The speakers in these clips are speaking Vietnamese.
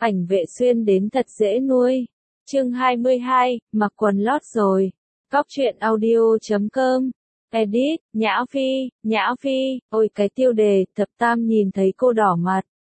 ảnh vệ xuyên đến thật dễ nuôi. Chương 22, mặc quần lót rồi. Cóc truyện audio.com. Edit, Nhã Phi, ôi cái tiêu đề, Thập Tam nhìn thấy cô đỏ mặt.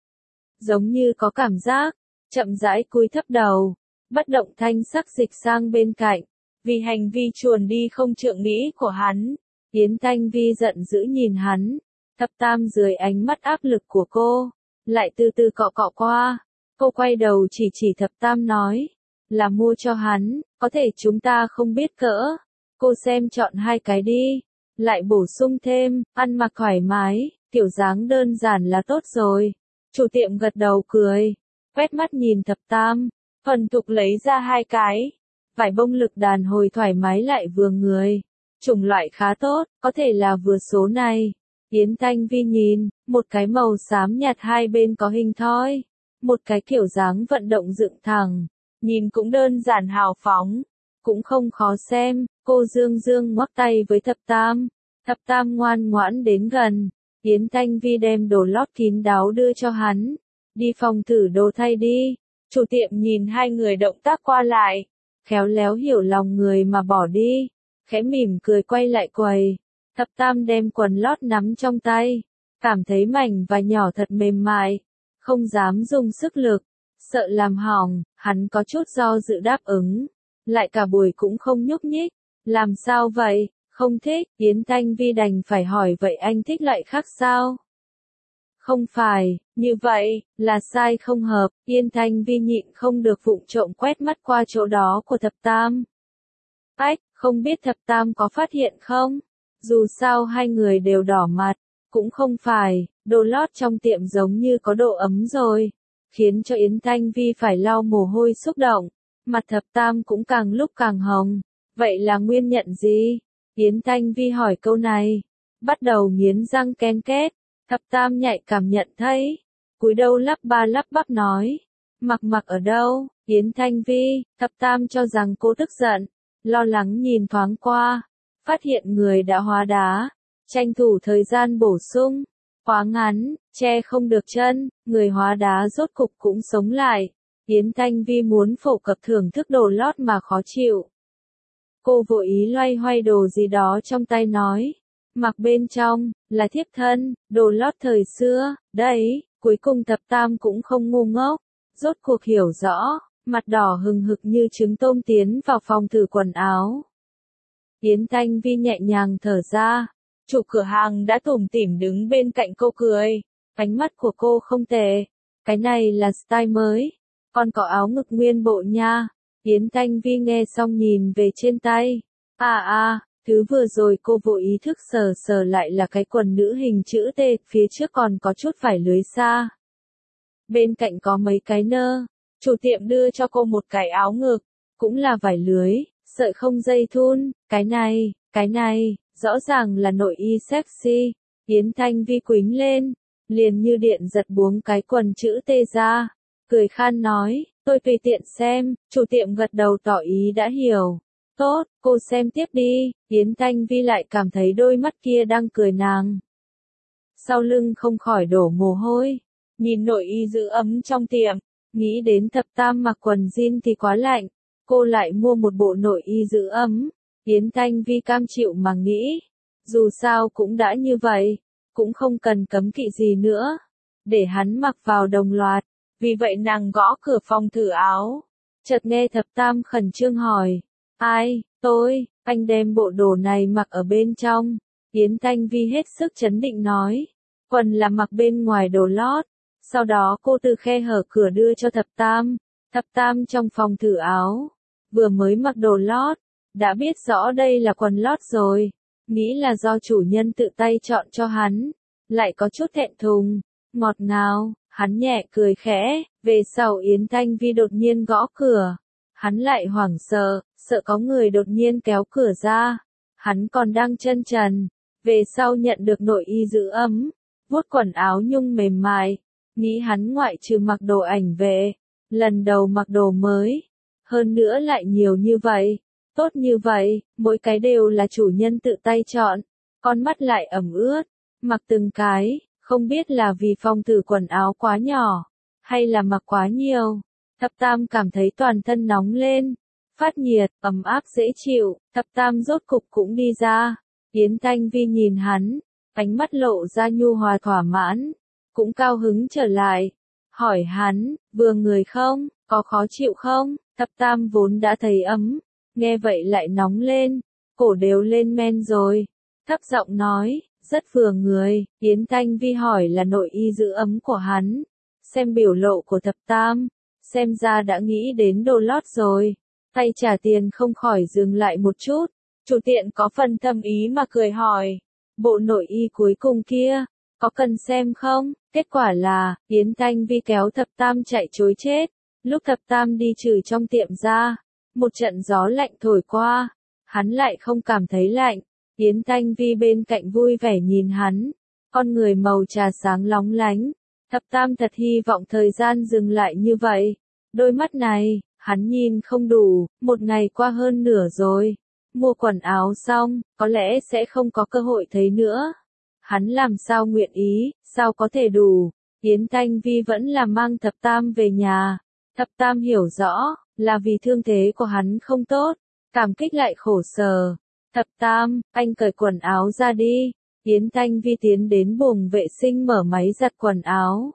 Giống như có cảm giác, chậm rãi cúi thấp đầu, bất động thanh sắc dịch sang bên cạnh, vì hành vi chuồn đi không trượng nghĩ của hắn. Yến Thanh Vi giận dữ nhìn hắn, Thập Tam dưới ánh mắt áp lực của cô, lại từ từ cọ cọ qua. Cô quay đầu chỉ Thập Tam nói, là mua cho hắn, có thể chúng ta không biết cỡ. Cô xem chọn 2 cái đi, lại bổ sung thêm, ăn mặc thoải mái, kiểu dáng đơn giản là tốt rồi. Chủ tiệm gật đầu cười, quét mắt nhìn Thập Tam, thuần thục lấy ra 2 cái. Vải bông lực đàn hồi thoải mái lại vừa người. Chủng loại khá tốt, có thể là vừa số này. Yến Thanh Vi nhìn, một cái màu xám nhạt hai bên có hình thoi, một cái kiểu dáng vận động dựng thẳng, nhìn cũng đơn giản hào phóng, cũng không khó xem. Cô dương ngoắc tay với Thập Tam. Thập Tam ngoan ngoãn đến gần. Yến Thanh Vi đem đồ lót kín đáo đưa cho hắn. Đi phòng thử đồ thay đi. Chủ tiệm nhìn hai người động tác qua lại, khéo léo hiểu lòng người mà bỏ đi, khẽ mỉm cười quay lại quầy. Thập Tam đem quần lót nắm trong tay, cảm thấy mảnh và nhỏ thật mềm mại, không dám dùng sức lực, sợ làm hỏng. Hắn có chút do dự đáp ứng, lại cả buổi cũng không nhúc nhích. Làm sao vậy, không thích? Yến Thanh Vi đành phải hỏi, vậy anh thích loại khác sao? Không phải, như vậy, là sai không hợp. Yến Thanh Vi nhịn không được vụng trộm quét mắt qua chỗ đó của Thập Tam. Ách, không biết Thập Tam có phát hiện không? Dù sao hai người đều đỏ mặt, cũng không phải, đồ lót trong tiệm giống như có độ ấm rồi, khiến cho Yến Thanh Vi phải lau mồ hôi xúc động. Mặt Thập Tam cũng càng lúc càng hồng. Vậy là nguyên nhân gì? Yến Thanh Vi hỏi câu này, bắt đầu nghiến răng ken két. Thập Tam nhạy cảm nhận thấy, cúi đầu lắp ba lắp bắp nói, mặc ở đâu? Yến Thanh Vi. Thập Tam cho rằng cô tức giận, lo lắng nhìn thoáng qua, phát hiện người đã hóa đá, tranh thủ thời gian bổ sung, quá ngắn, che không được chân. Người hóa đá rốt cục cũng sống lại. Yến Thanh Vi muốn phổ cập thưởng thức đồ lót mà khó chịu. Cô vội ý loay hoay đồ gì đó trong tay nói, mặc bên trong, là thiếp thân, đồ lót thời xưa, đấy. Cuối cùng Thập Tam cũng không ngu ngốc, rốt cuộc hiểu rõ, mặt đỏ hừng hực như trứng tôm tiến vào phòng thử quần áo. Yến Thanh Vi nhẹ nhàng thở ra, chủ cửa hàng đã tủm tỉm đứng bên cạnh cô cười, ánh mắt của cô không tệ, cái này là style mới, còn có áo ngực nguyên bộ nha. Yến Thanh Vi nghe xong nhìn về trên tay. Thứ vừa rồi cô vô ý thức sờ lại là cái quần nữ hình chữ T, phía trước còn có chút vải lưới xa. Bên cạnh có mấy cái nơ. Chủ tiệm đưa cho cô một cái áo ngực, cũng là vải lưới, sợi không dây thun. Cái này, rõ ràng là nội y sexy. Yến Thanh Vi quính lên, liền như điện giật buông cái quần chữ T ra, cười khan nói, tôi tùy tiện xem. Chủ tiệm gật đầu tỏ ý đã hiểu. Tốt, cô xem tiếp đi. Yến Thanh Vi lại cảm thấy đôi mắt kia đang cười nàng. Sau lưng không khỏi đổ mồ hôi, nhìn nội y giữ ấm trong tiệm, nghĩ đến Thập Tam mặc quần jean thì quá lạnh, cô lại mua một bộ nội y giữ ấm. Yến Thanh Vi cam chịu mà nghĩ, dù sao cũng đã như vậy, cũng không cần cấm kỵ gì nữa, để hắn mặc vào đồng loạt. Vì vậy nàng gõ cửa phòng thử áo, chợt nghe Thập Tam khẩn trương hỏi, ai? Tôi. Anh đem bộ đồ này mặc ở bên trong. Yến Thanh Vi hết sức trấn định nói, quần là mặc bên ngoài đồ lót. Sau đó cô từ khe hở cửa đưa cho Thập Tam. Thập Tam trong phòng thử áo, vừa mới mặc đồ lót, đã biết rõ đây là quần lót rồi, nghĩ là do chủ nhân tự tay chọn cho hắn, lại có chút thẹn thùng, ngọt ngào. Hắn nhẹ cười khẽ. Về sau Yến Thanh Vi đột nhiên gõ cửa, hắn lại hoảng sợ có người đột nhiên kéo cửa ra. Hắn còn đang chân trần, về sau nhận được nội y giữ ấm, vuốt quần áo nhung mềm mại, nghĩ hắn ngoại trừ mặc đồ ảnh vệ, lần đầu mặc đồ mới, hơn nữa lại nhiều như vậy, tốt như vậy, mỗi cái đều là chủ nhân tự tay chọn, con mắt lại ẩm ướt, mặc từng cái. Không biết là vì phòng thử quần áo quá nhỏ, hay là mặc quá nhiều? Thập Tam cảm thấy toàn thân nóng lên, phát nhiệt, ấm áp dễ chịu, Thập Tam rốt cục cũng đi ra. Yến Thanh Vi nhìn hắn, ánh mắt lộ ra nhu hòa thỏa mãn, cũng cao hứng trở lại, hỏi hắn, vừa người không, có khó chịu không? Thập Tam vốn đã thấy ấm, nghe vậy lại nóng lên, cổ đều lên men rồi, thấp giọng nói, rất vừa người. Yến Thanh Vi hỏi là nội y giữ ấm của hắn, xem biểu lộ của Thập Tam, xem ra đã nghĩ đến đồ lót rồi, tay trả tiền không khỏi dừng lại một chút, chủ tiệm có phần thâm ý mà cười hỏi, bộ nội y cuối cùng kia, có cần xem không? Kết quả là, Yến Thanh Vi kéo Thập Tam chạy trối chết, lúc Thập Tam đi trừ trong tiệm ra, một trận gió lạnh thổi qua, hắn lại không cảm thấy lạnh, Yến Thanh Vi bên cạnh vui vẻ nhìn hắn, con người màu trà sáng lóng lánh, Thập Tam thật hy vọng thời gian dừng lại như vậy, đôi mắt này, hắn nhìn không đủ, một ngày qua hơn nửa rồi, mua quần áo xong, có lẽ sẽ không có cơ hội thấy nữa. Hắn làm sao nguyện ý, sao có thể đủ, Yến Thanh Vi vẫn là mang Thập Tam về nhà, Thập Tam hiểu rõ, là vì thương thế của hắn không tốt, cảm kích lại khổ sở. Thập Tam, anh cởi quần áo ra đi, Yến Thanh Vi tiến đến buồng vệ sinh mở máy giặt quần áo.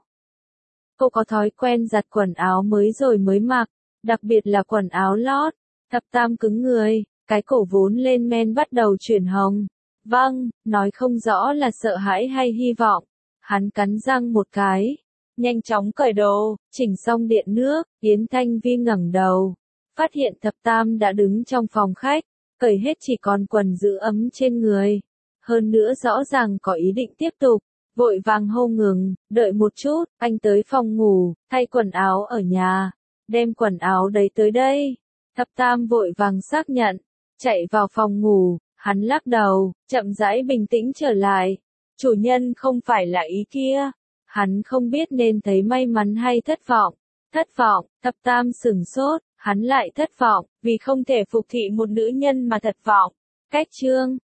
Cô có thói quen giặt quần áo mới rồi mới mặc, đặc biệt là quần áo lót. Thập Tam cứng người, cái cổ vốn lên men bắt đầu chuyển hồng. Vâng, nói không rõ là sợ hãi hay hy vọng. Hắn cắn răng một cái, nhanh chóng cởi đồ, chỉnh xong điện nước, Yến Thanh Vi ngẩng đầu, phát hiện Thập Tam đã đứng trong phòng khách, cởi hết chỉ còn quần giữ ấm trên người. Hơn nữa rõ ràng có ý định tiếp tục, vội vàng hô ngừng, đợi một chút, anh tới phòng ngủ, thay quần áo ở nhà, đem quần áo đấy tới đây. Thập Tam vội vàng xác nhận, chạy vào phòng ngủ, hắn lắc đầu, chậm rãi bình tĩnh trở lại. Chủ nhân không phải là ý kia. Hắn không biết nên thấy may mắn hay thất vọng. Thất vọng, Thập Tam sửng sốt, hắn lại thất vọng, vì không thể phục thị một nữ nhân mà thất vọng. Cách chương